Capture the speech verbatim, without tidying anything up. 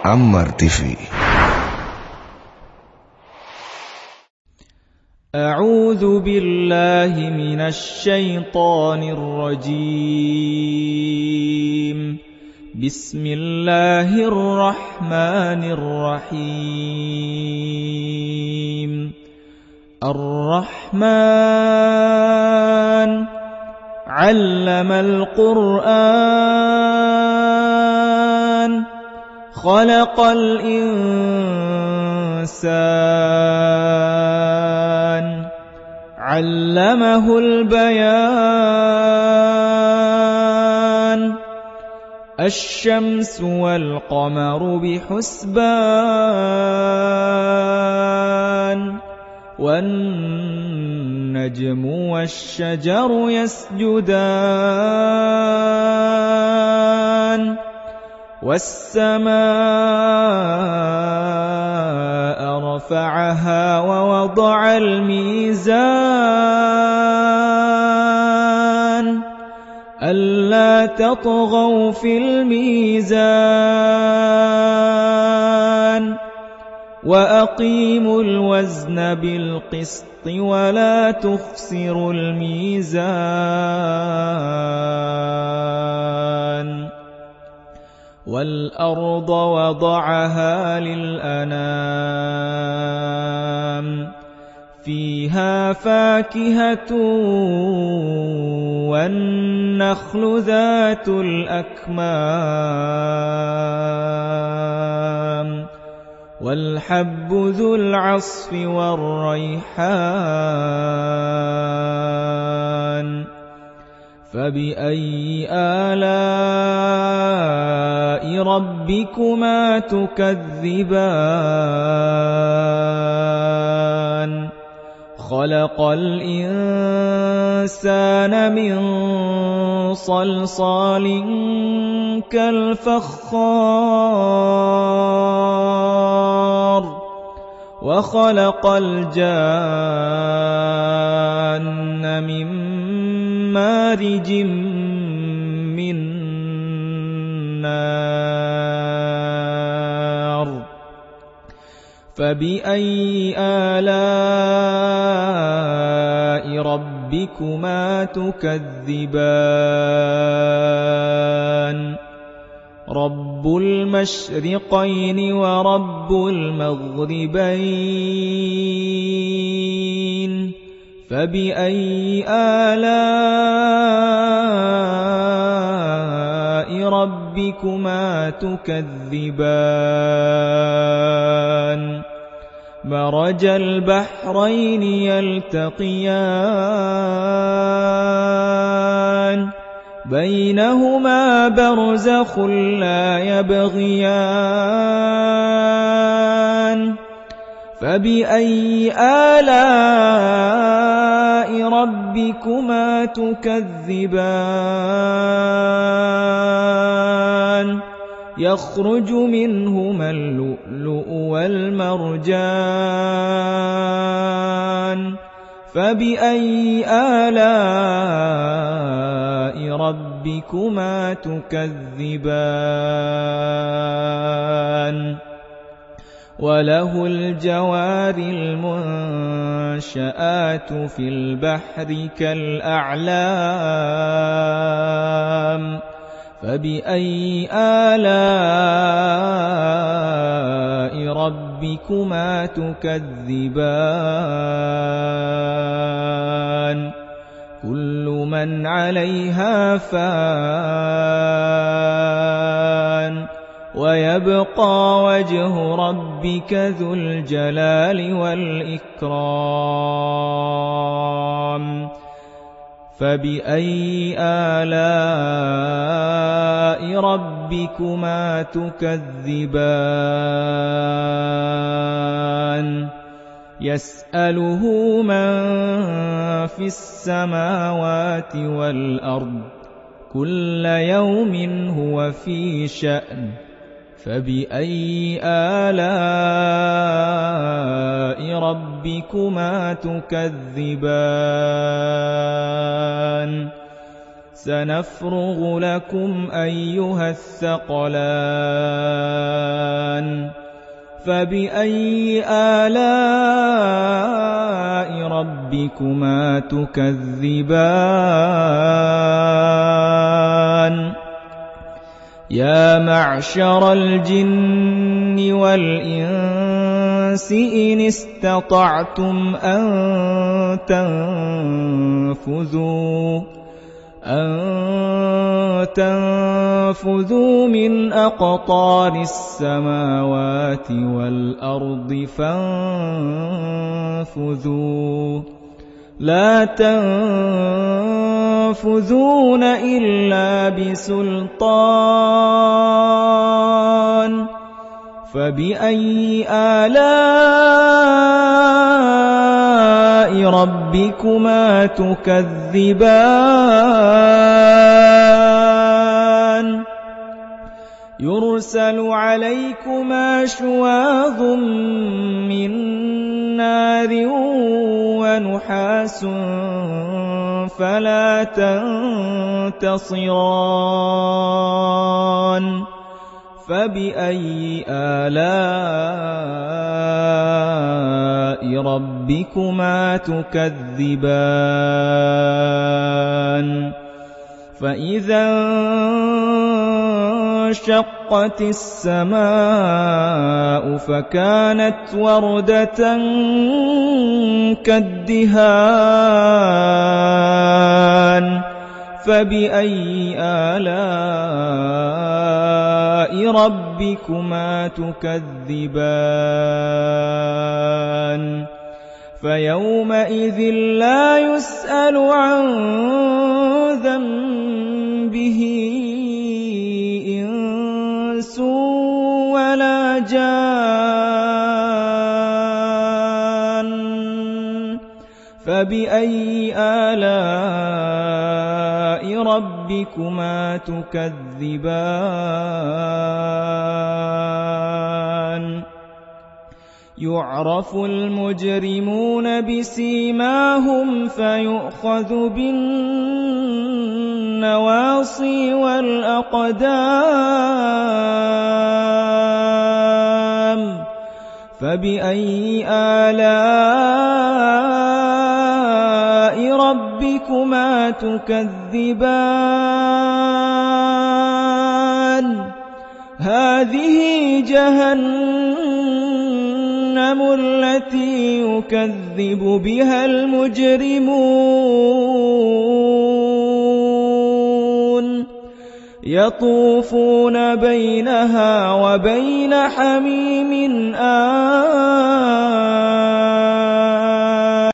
Ammar T V. أعوذ بالله من الشيطان الرجيم. بسم الله الرحمن الرحيم. الرحمن علم القرآن خلق الإنسان علمه البيان. الشمس والقمر بحسبان والنجم والشجر يسجدان والسماء رفعها ووضع الميزان ألا تطغوا في الميزان وأقيموا الوزن بالقسط ولا تخسروا الميزان. والأرض وضعها للأنام فيها فاكهة والنخل ذات الأكمام والحب ذو العصف والريحان. فبأي آلاء ربكما تكذبان؟ خلق الإنسان من صلصال كالفخار وخلق الجان من مارج من نار. فبأي آلاء ربكما تكذبان؟ رب المشرقين ورب المغربين. فبأي آلاء ربكما تكذبان؟ مرج البحرين يلتقيان بينهما برزخ لا يبغيان. فبأي آلاء ربكما تكذبان؟ يخرج منهما اللؤلؤ والمرجان. فبأي آلاء ربكما تكذبان؟ وله الجوار المنشآت في البحر كالأعلام. فبأي آلاء ربكما تكذبان؟ كل من عليها فان ويبقى وجه ربك ذو الجلال والإكرام. فبأي آلاء ربكما تكذبان؟ يسأله من في السماوات والأرض كل يوم هو في شأن. فبأي آلاء ربكما تكذبان؟ سنفرغ لكم أيها الثقلان فبأي آلاء ربكما تكذبان يا معشر الجن والإنس إن استطعتم أن تنفذوا أن تنفذوا من أقطار السماوات والأرض فانفذوا لا تنفذون إلا بسلطان فبأي آلاء ربكما تكذبان يرسل عليكما شواظ من نار ونحاس فلا تنتصران فبأي آلاء ربكما تكذبان فإذا انشقت السماء فكانت وردة كالدهان فبأي آلاء ربكما تكذبان فيومئذ لا يسأل عن ذنبه إنس ولا جان فبأي آلاء ربكما تكذبان يعرف المجرمون بسيماهم فيؤخذ بالنواصي والأقدام فبأي آلاء ربكما تكذبان هذه جهنم التي يكذب بها المجرمون يطوفون بينها وبين حميم آن